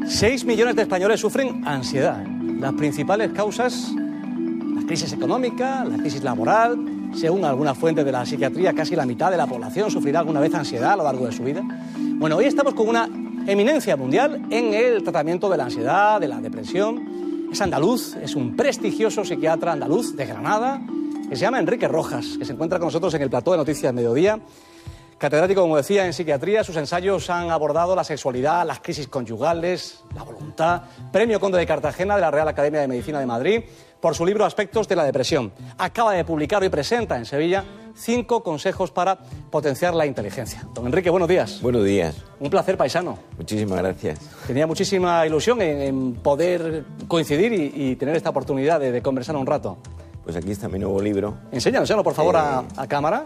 6 millones de españoles sufren ansiedad. Las principales causas, la crisis económica, la crisis laboral. Según algunas fuentes de la psiquiatría, casi la mitad de la población sufrirá alguna vez ansiedad a lo largo de su vida. Bueno, hoy estamos con una eminencia mundial en el tratamiento de la ansiedad, de la depresión. Es andaluz, es un prestigioso psiquiatra andaluz de Granada, que se llama Enrique Rojas, que se encuentra con nosotros en el plató de Noticias Mediodía. Catedrático, como decía, en psiquiatría, sus ensayos han abordado la sexualidad, las crisis conyugales, la voluntad. Premio Conde de Cartagena de la Real Academia de Medicina de Madrid por su libro Aspectos de la depresión. Acaba de publicar y presenta en Sevilla 5 consejos para potenciar la inteligencia. Don Enrique, buenos días. Buenos días. Un placer, paisano. Muchísimas gracias. Tenía muchísima ilusión en poder coincidir y tener esta oportunidad de conversar un rato. Pues aquí está mi nuevo libro. Enséñanoslo, por favor, a cámara.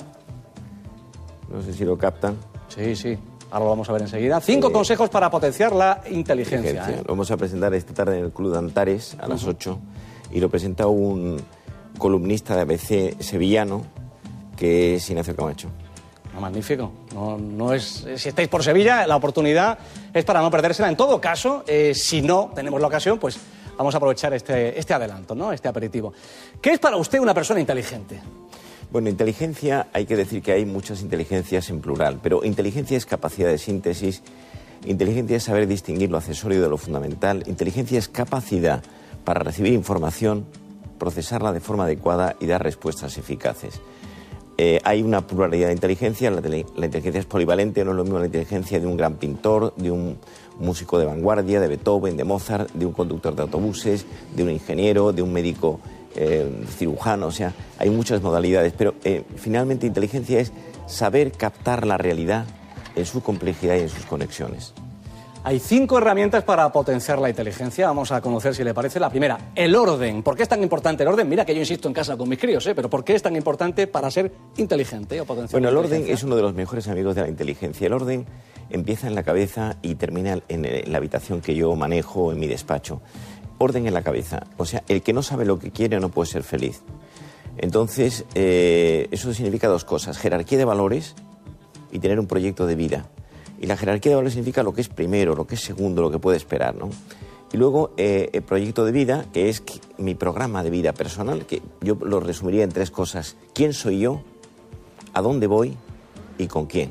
No sé si lo captan. Sí, sí. Ahora lo vamos a ver enseguida. 5 consejos para potenciar la inteligencia. Lo vamos a presentar esta tarde en el Club de Antares a las 8 y lo presenta un columnista de ABC sevillano que es Ignacio Camacho. Magnífico. No es, si estáis por Sevilla, la oportunidad es para no perdérsela. En todo caso, si no tenemos la ocasión, pues vamos a aprovechar este adelanto, ¿no? Este aperitivo. ¿Qué es para usted una persona inteligente? Bueno, inteligencia, hay que decir que hay muchas inteligencias en plural, pero inteligencia es capacidad de síntesis, inteligencia es saber distinguir lo accesorio de lo fundamental, inteligencia es capacidad para recibir información, procesarla de forma adecuada y dar respuestas eficaces. Hay una pluralidad de inteligencia, la inteligencia es polivalente, no es lo mismo la inteligencia de un gran pintor, de un músico de vanguardia, de Beethoven, de Mozart, de un conductor de autobuses, de un ingeniero, de un médico cirujano, o sea, hay muchas modalidades, pero finalmente inteligencia es saber captar la realidad en su complejidad y en sus conexiones. Hay 5 herramientas para potenciar la inteligencia. Vamos a conocer, si le parece, la primera, el orden. ¿Por qué es tan importante el orden? Mira que yo insisto en casa con mis críos, pero ¿por qué es tan importante para ser inteligente o potenciar la inteligencia? Bueno, el orden es uno de los mejores amigos de la inteligencia. El orden empieza en la cabeza y termina en la habitación que yo manejo en mi despacho. Orden en la cabeza. O sea, el que no sabe lo que quiere no puede ser feliz. Entonces, eso significa 2 cosas. Jerarquía de valores y tener un proyecto de vida. Y la jerarquía de valores significa lo que es primero, lo que es segundo, lo que puede esperar, ¿no? Y luego, el proyecto de vida, que es mi programa de vida personal, que yo lo resumiría en 3 cosas. ¿Quién soy yo? ¿A dónde voy? ¿Y con quién?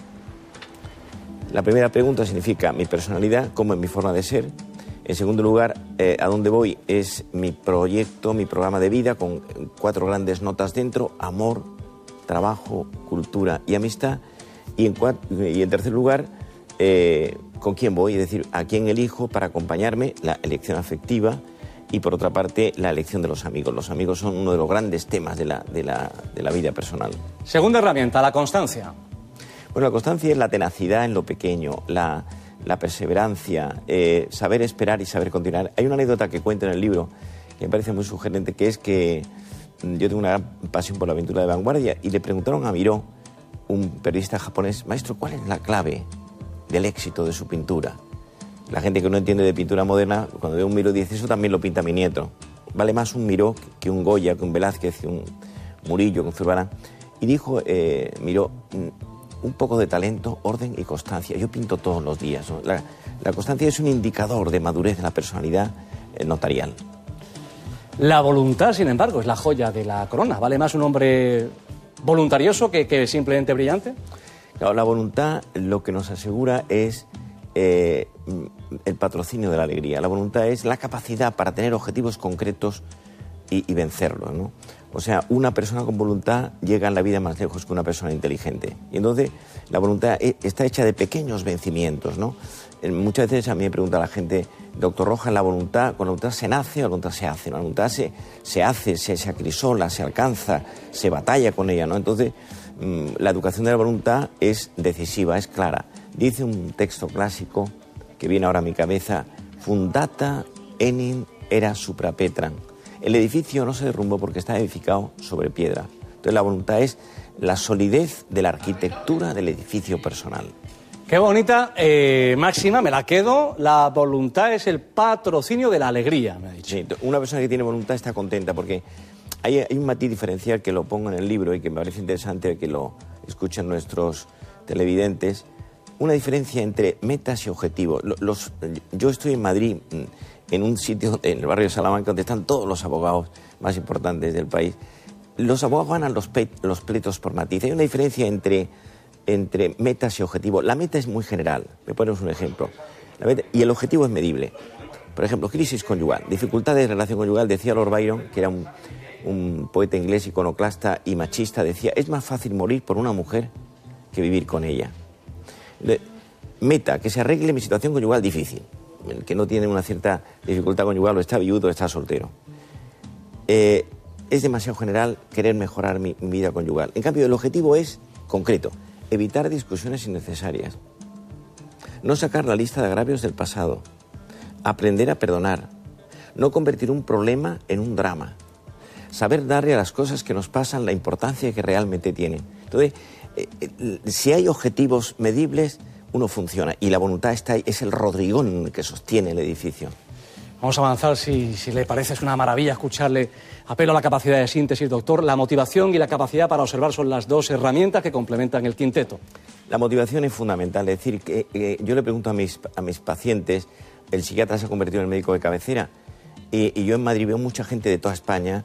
La primera pregunta significa mi personalidad, cómo es mi forma de ser. En segundo lugar, a dónde voy es mi proyecto, mi programa de vida con 4 grandes notas dentro: amor, trabajo, cultura y amistad. Y en tercer lugar, con quién voy, es decir, a quién elijo para acompañarme, la elección afectiva. Y por otra parte, la elección de los amigos. Los amigos son uno de los grandes temas de la vida personal. Segunda herramienta, la constancia. Bueno, la constancia es la tenacidad en lo pequeño, la perseverancia, saber esperar y saber continuar. Hay una anécdota que cuento en el libro que me parece muy sugerente, que es que yo tengo una gran pasión por la pintura de vanguardia y le preguntaron a Miró, un periodista japonés: maestro, ¿cuál es la clave del éxito de su pintura? La gente que no entiende de pintura moderna, cuando ve un Miró dice: eso también lo pinta mi nieto. Vale más un Miró que un Goya, que un Velázquez, que un Murillo, que un Zurbarán. Y dijo Miró: un poco de talento, orden y constancia. Yo pinto todos los días, ¿no? La constancia es un indicador de madurez de la personalidad notarial. La voluntad, sin embargo, es la joya de la corona. ¿Vale más un hombre voluntarioso que simplemente brillante? Claro, la voluntad lo que nos asegura es el patrocinio de la alegría. La voluntad es la capacidad para tener objetivos concretos y vencerlos, ¿no? O sea, una persona con voluntad llega en la vida más lejos que una persona inteligente. Y entonces la voluntad está hecha de pequeños vencimientos, ¿no? Muchas veces a mí me pregunta la gente: doctor Rojas, con la voluntad se nace o la voluntad se hace. La voluntad se hace, se acrisola, se alcanza, se batalla con ella, ¿no? Entonces, la educación de la voluntad es decisiva, es clara. Dice un texto clásico que viene ahora a mi cabeza: fundata enim era supra petram. El edificio no se derrumbó porque está edificado sobre piedra. Entonces la voluntad es la solidez de la arquitectura del edificio personal. Qué bonita máxima, me la quedo. La voluntad es el patrocinio de la alegría, me ha dicho. Sí, una persona que tiene voluntad está contenta porque hay un matiz diferencial que lo pongo en el libro y que me parece interesante que lo escuchen nuestros televidentes. una diferencia entre metas y objetivos. Yo estoy en Madrid, en un sitio, en el barrio de Salamanca, donde están todos los abogados más importantes del país. Los abogados ganan los pleitos por matiz. Hay una diferencia entre metas y objetivos. La meta es muy general. Me ponemos un ejemplo. Y el objetivo es medible. Por ejemplo, crisis conyugal, dificultades de relación conyugal. Decía Lord Byron, que era un poeta inglés iconoclasta y machista, decía, es más fácil morir por una mujer que vivir con ella. Meta, que se arregle mi situación conyugal difícil. El que no tiene una cierta dificultad conyugal o está viudo o está soltero. Es demasiado general querer mejorar mi vida conyugal. En cambio, el objetivo es concreto, evitar discusiones innecesarias, no sacar la lista de agravios del pasado, aprender a perdonar, no convertir un problema en un drama, saber darle a las cosas que nos pasan la importancia que realmente tienen. Entonces, si hay objetivos medibles, uno funciona y la voluntad está ahí, es el rodrigón que sostiene el edificio. Vamos a avanzar, si le parece, es una maravilla escucharle. Apelo a la capacidad de síntesis, doctor. La motivación y la capacidad para observar son las dos herramientas que complementan el quinteto. La motivación es fundamental. Es decir, que yo le pregunto a mis pacientes, el psiquiatra se ha convertido en el médico de cabecera, y yo en Madrid veo mucha gente de toda España,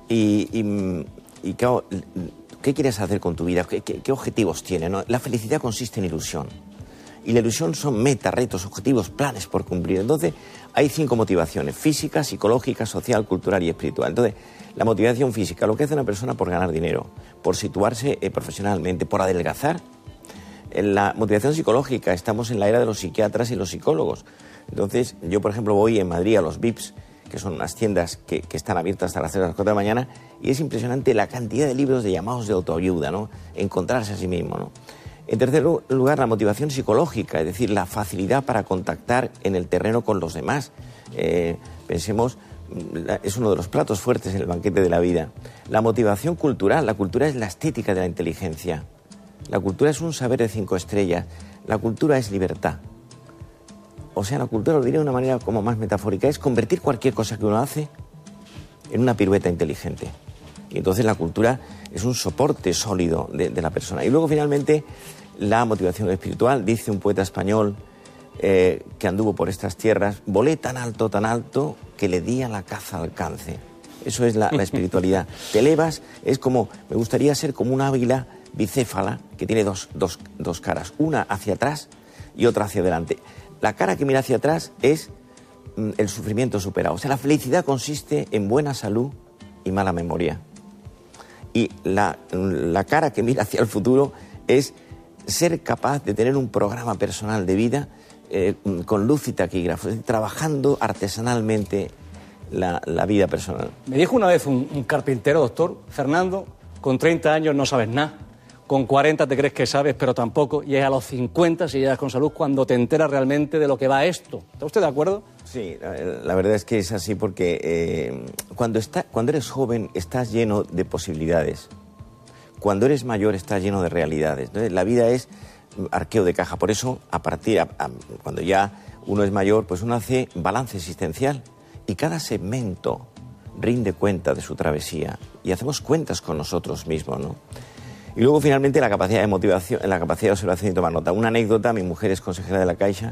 y claro, ¿qué quieres hacer con tu vida? ¿Qué objetivos tienes, no? La felicidad consiste en ilusión. Y la ilusión son metas, retos, objetivos, planes por cumplir. Entonces, hay 5 motivaciones: física, psicológica, social, cultural y espiritual. Entonces, la motivación física, lo que hace una persona por ganar dinero, por situarse profesionalmente, por adelgazar. En la motivación psicológica, estamos en la era de los psiquiatras y los psicólogos. Entonces, yo, por ejemplo, voy en Madrid a los VIPs, que son unas tiendas que están abiertas hasta las 3 o las 4 de la mañana, y es impresionante la cantidad de libros de llamados de autoayuda, ¿no? Encontrarse a sí mismo, ¿no? En tercer lugar, la motivación psicológica, es decir, la facilidad para contactar en el terreno con los demás. Pensemos, es uno de los platos fuertes en el banquete de la vida. La motivación cultural, la cultura es la estética de la inteligencia. La cultura es un saber de 5 estrellas. La cultura es libertad. O sea, la cultura, lo diré de una manera como más metafórica, es convertir cualquier cosa que uno hace en una pirueta inteligente. Y entonces la cultura es un soporte sólido de la persona. Y luego, finalmente, la motivación espiritual. Dice un poeta español que anduvo por estas tierras: volé tan alto, que le di a la caza alcance. Eso es la espiritualidad. Te elevas, es como, me gustaría ser como un águila bicéfala que tiene dos caras, una hacia atrás y otra hacia adelante. La cara que mira hacia atrás es el sufrimiento superado. O sea, la felicidad consiste en buena salud y mala memoria. Y la cara que mira hacia el futuro es ser capaz de tener un programa personal de vida con luz y taquígrafo, es decir, trabajando artesanalmente la vida personal. Me dijo una vez un carpintero, doctor: Fernando, con 30 años no sabes nada, con 40 te crees que sabes, pero tampoco, y es a los 50, si llegas con salud, cuando te enteras realmente de lo que va esto. ¿Está usted de acuerdo? Sí, la verdad es que es así, porque cuando eres joven estás lleno de posibilidades. Cuando eres mayor estás lleno de realidades. Entonces, la vida es arqueo de caja. Por eso, cuando ya uno es mayor, pues uno hace balance existencial y cada segmento rinde cuenta de su travesía y hacemos cuentas con nosotros mismos, ¿no? Y luego, finalmente, la capacidad de motivación, la capacidad de observación y tomar nota. Una anécdota: mi mujer es consejera de la Caixa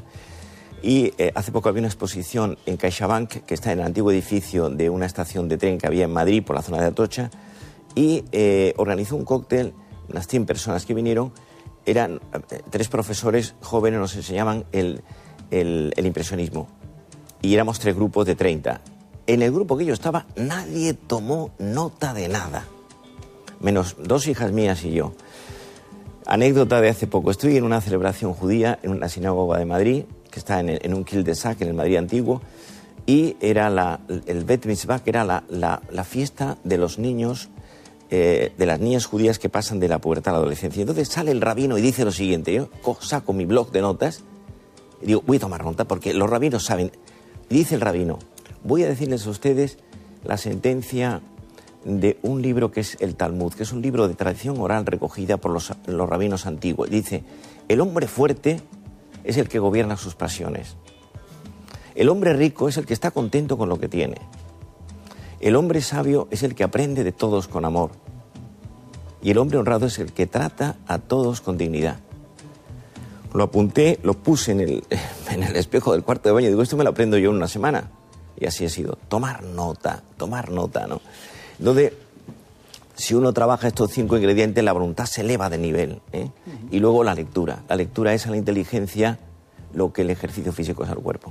y hace poco había una exposición en CaixaBank, que está en el antiguo edificio de una estación de tren que había en Madrid, por la zona de Atocha, y organizó un cóctel. Unas 100 personas que vinieron, eran 3 profesores jóvenes, nos enseñaban el impresionismo, y éramos 3 grupos de 30. En el grupo que yo estaba, nadie tomó nota de nada, menos 2 hijas mías y yo. Anécdota de hace poco: estoy en una celebración judía en una sinagoga de Madrid, que está en un cul-de-sac, en el Madrid antiguo, y era el Bet Mitzvah, que era la fiesta de los niños, de las niñas judías que pasan de la pubertad a la adolescencia. Entonces sale el rabino y dice lo siguiente: yo saco mi blog de notas y digo, voy a tomar nota porque los rabinos saben. Y dice el rabino: voy a decirles a ustedes la sentencia de un libro que es el Talmud, que es un libro de tradición oral recogida por los rabinos antiguos. Dice: el hombre fuerte es el que gobierna sus pasiones. El hombre rico es el que está contento con lo que tiene. El hombre sabio es el que aprende de todos con amor. Y el hombre honrado es el que trata a todos con dignidad. lo apunté, lo puse en el espejo del cuarto de baño y digo, esto me lo aprendo yo en una semana. Y así ha sido. Tomar nota, ¿no? Entonces, si uno trabaja estos 5 ingredientes, la voluntad se eleva de nivel, ¿eh? Y luego la lectura. La lectura es a la inteligencia lo que el ejercicio físico es al cuerpo.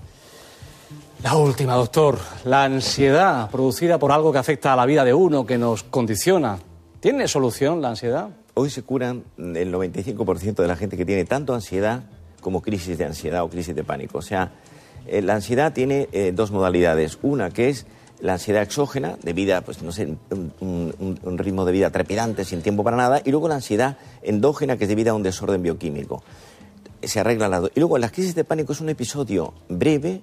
La última, doctor. La ansiedad producida por algo que afecta a la vida de uno, que nos condiciona. ¿Tiene solución la ansiedad? Hoy se curan el 95% de la gente que tiene tanto ansiedad como crisis de ansiedad o crisis de pánico. O sea, la ansiedad tiene 2 modalidades. Una que es la ansiedad exógena, debido a, pues, no sé, un ritmo de vida trepidante, sin tiempo para nada. Y luego la ansiedad endógena, que es debido a un desorden bioquímico. Se arregla las dos. Y luego la crisis de pánico es un episodio breve,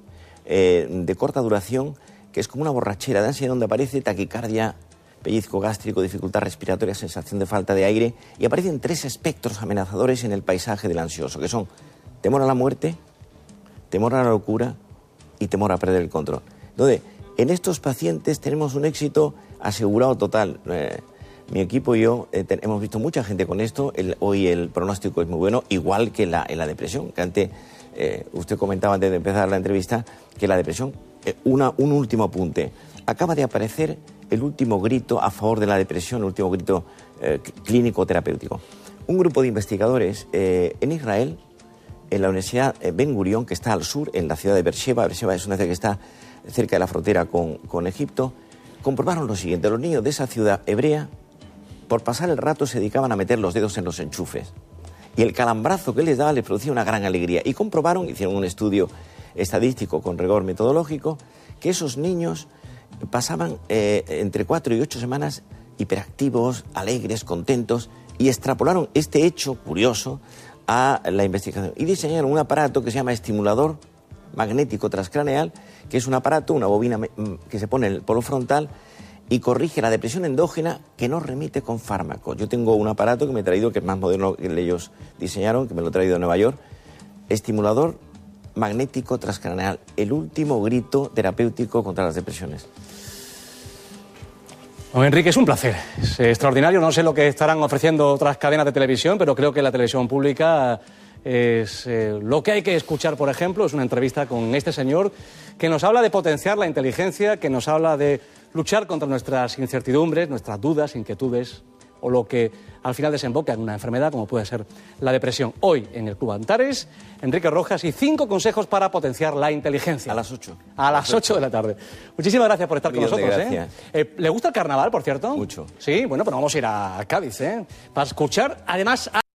de corta duración, que es como una borrachera de ansiedad donde aparece taquicardia, pellizco gástrico, dificultad respiratoria, sensación de falta de aire, y aparecen 3 espectros amenazadores en el paisaje del ansioso, que son temor a la muerte, temor a la locura y temor a perder el control. Entonces, en estos pacientes tenemos un éxito asegurado total. Mi equipo y yo hemos visto mucha gente con esto. Hoy el pronóstico es muy bueno, igual que en la depresión, que antes usted comentaba antes de empezar la entrevista, que la depresión, un último apunte, acaba de aparecer el último grito a favor de la depresión, el último grito clínico terapéutico. Un grupo de investigadores en Israel, en la Universidad Ben Gurion, que está al sur, en la ciudad de Beersheba. Beersheba es una ciudad que está cerca de la frontera con Egipto. Comprobaron lo siguiente: los niños de esa ciudad hebrea, por pasar el rato, se dedicaban a meter los dedos en los enchufes. Y el calambrazo que les daba les producía una gran alegría. Y comprobaron, hicieron un estudio estadístico con rigor metodológico, que esos niños pasaban entre 4 y 8 semanas hiperactivos, alegres, contentos, y extrapolaron este hecho curioso a la investigación. Y diseñaron un aparato que se llama estimulador magnético transcraneal, que es un aparato, una bobina que se pone en el polo frontal y corrige la depresión endógena, que no remite con fármacos. Yo tengo un aparato que me he traído, que es más moderno que ellos diseñaron, que me lo he traído de Nueva York, estimulador magnético transcraneal, el último grito terapéutico contra las depresiones. Don Enrique, es un placer, es extraordinario. No sé lo que estarán ofreciendo otras cadenas de televisión, pero creo que la televisión pública es lo que hay que escuchar. Por ejemplo, es una entrevista con este señor que nos habla de potenciar la inteligencia, que nos habla de luchar contra nuestras incertidumbres, nuestras dudas, inquietudes, o lo que al final desemboca en una enfermedad como puede ser la depresión. Hoy, en el Club Antares, Enrique Rojas y 5 consejos para potenciar la inteligencia. A las 8. A las 8 de la tarde. Muchísimas gracias por estar con nosotros. Gracias. ¿Le gusta el carnaval, por cierto? Mucho. Sí, bueno, pues vamos a ir a Cádiz, para escuchar, además...